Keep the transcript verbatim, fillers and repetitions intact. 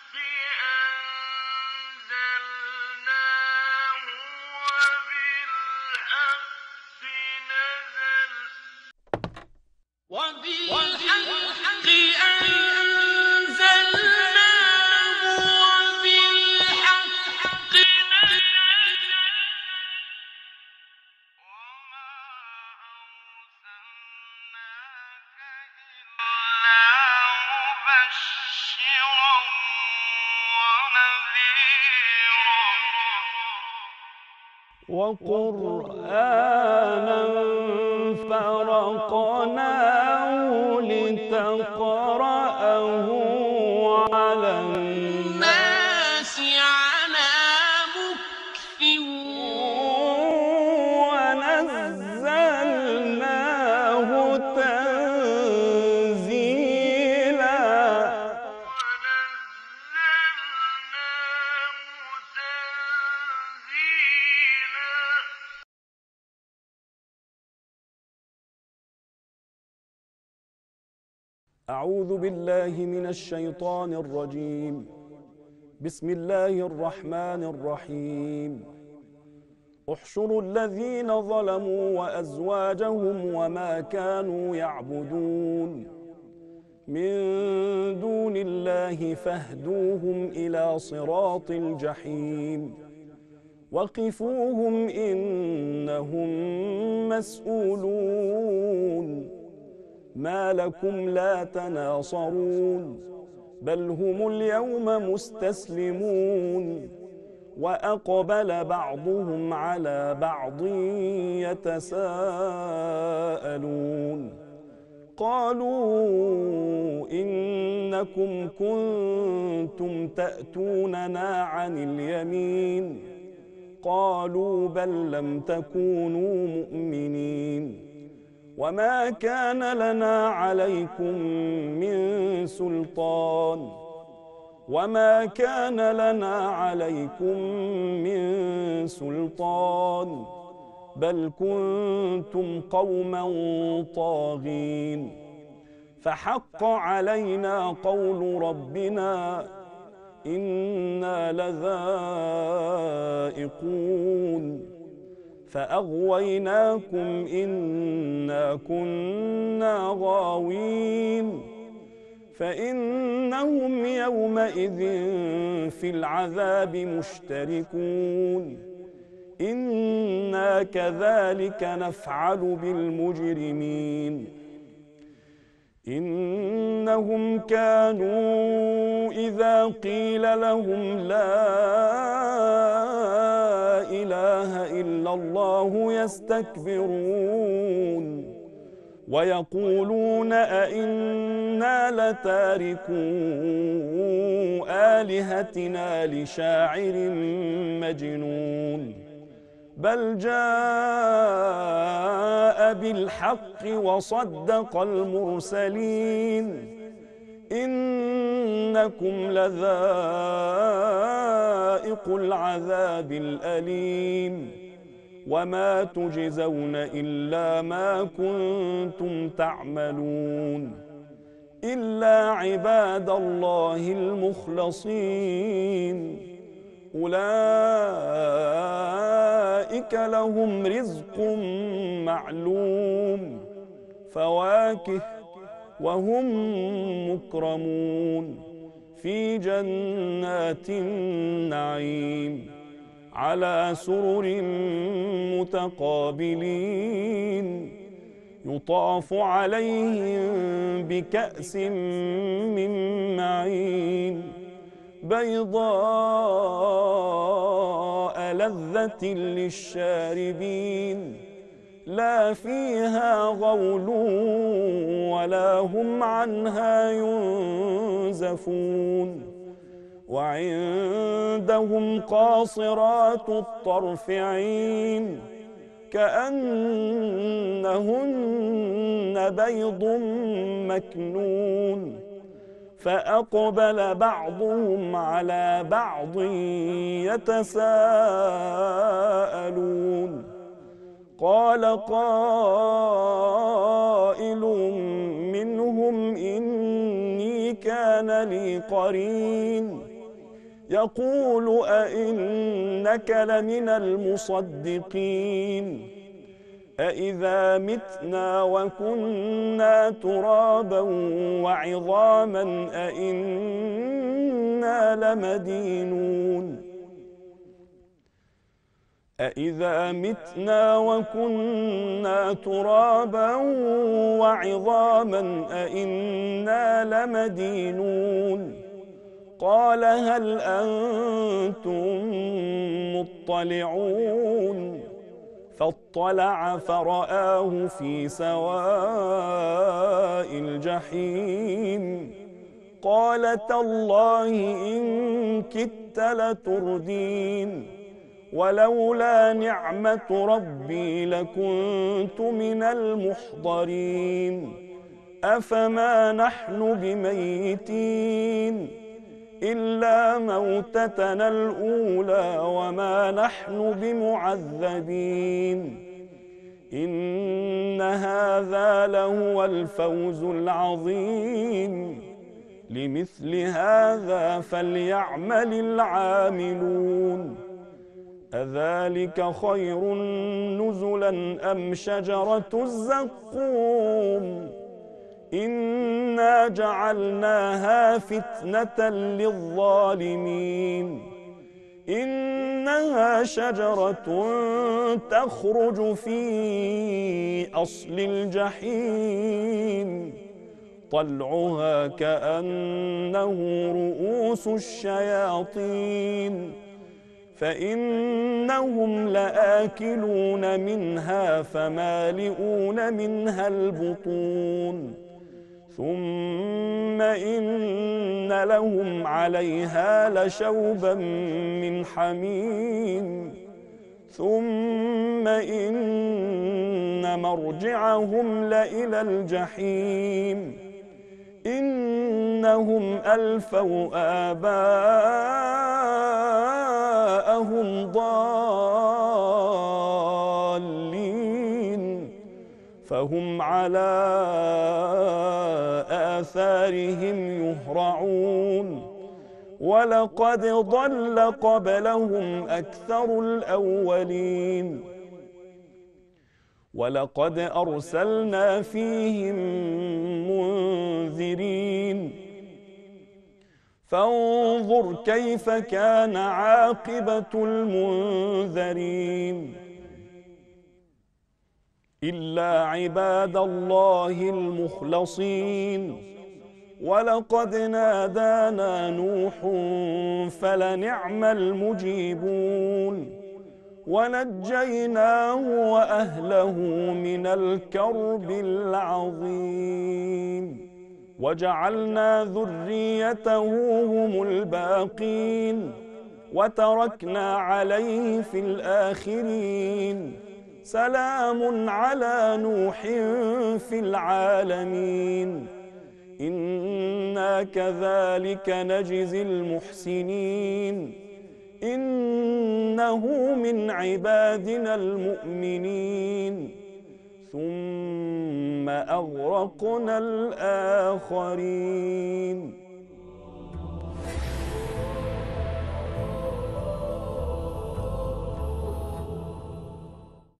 وقرآنا فرقناه لتقرأه على الناس على مكث ونزلناه تنزيلا أعوذ بالله من الشيطان الرجيم. بسم الله الرحمن الرحيم. احشروا الذين ظلموا وأزواجهم وما كانوا يعبدون من دون الله فاهدوهم إلى صراط الجحيم وقفوهم إنهم مسؤولون. ما لكم لا تناصرون بل هم اليوم مستسلمون وأقبل بعضهم على بعض يتساءلون قالوا إنكم كنتم تأتوننا عن اليمين قالوا بل لم تكونوا مؤمنين وما كان لنا عليكم من سلطان وما كان لنا عليكم من سلطان بل كنتم قوما طاغين فحق علينا قول ربنا إنا لذائقون فأغويناكم إنا كنا غاوين فإنهم يومئذ في العذاب مشتركون إنا كذلك نفعل بالمجرمين إنهم كانوا إذا قيل لهم لا إله إلا الله يستكبرون ويقولون أئنا لتاركو آلهتنا لشاعر مجنون بل جاء بالحق وصدق المرسلين إنكم لذائق العذاب الأليم وما تجزون إلا ما كنتم تعملون إلا عباد الله المخلصين أولئك لهم رزق معلوم فواكه وهم مكرمون في جنات النعيم على سرر متقابلين يطاف عليهم بكأس من معين بيضاء لذة للشاربين لا فيها غول ولا هم عنها ينزفون وعندهم قاصرات الطرف عين كأنهن بيض مكنون فأقبل بعضهم على بعض يتساءلون قال قائل منهم إني كان لي قرين يقول أئنك لمن المصدقين أإذا متنا وكنا ترابا وعظاما أإنا لمدينون أإذا متنا وكنا ترابا وعظاما أإنا لمدينون قال هل أنتم مطلعون فاطلع فرآه في سواء الجحيم قال تالله إن كدت لتردين ولولا نعمة ربي لكنت من المحضرين أفما نحن بميتين إلا موتتنا الأولى وما نحن بمعذبين إن هذا لهو الفوز العظيم لمثل هذا فليعمل العاملون أذلك خير نزلا أم شجرة الزقوم إنا جعلناها فتنة للظالمين إنها شجرة تخرج في أصل الجحيم طلعها كأنه رؤوس الشياطين فإنهم لآكلون منها فمالئون منها البطون ثم إن لهم عليها لشوبا من حميم ثم إن مرجعهم لإلى الجحيم إنهم ألفوا آباءهم ضالين فهم على آثارهم يهرعون ولقد ضل قبلهم أكثر الأولين ولقد أرسلنا فيهم منذرين فانظر كيف كان عاقبة المنذرين إلا عباد الله المخلصين ولقد نادانا نوح فلنعم المجيبون ونجيناه وأهله من الكرب العظيم وجعلنا ذريته هم الباقين وتركنا عليه في الآخرين سلام على نوح في العالمين إنا كذلك نجزي المحسنين إنه من عبادنا المؤمنين ثم أغرقنا الآخرين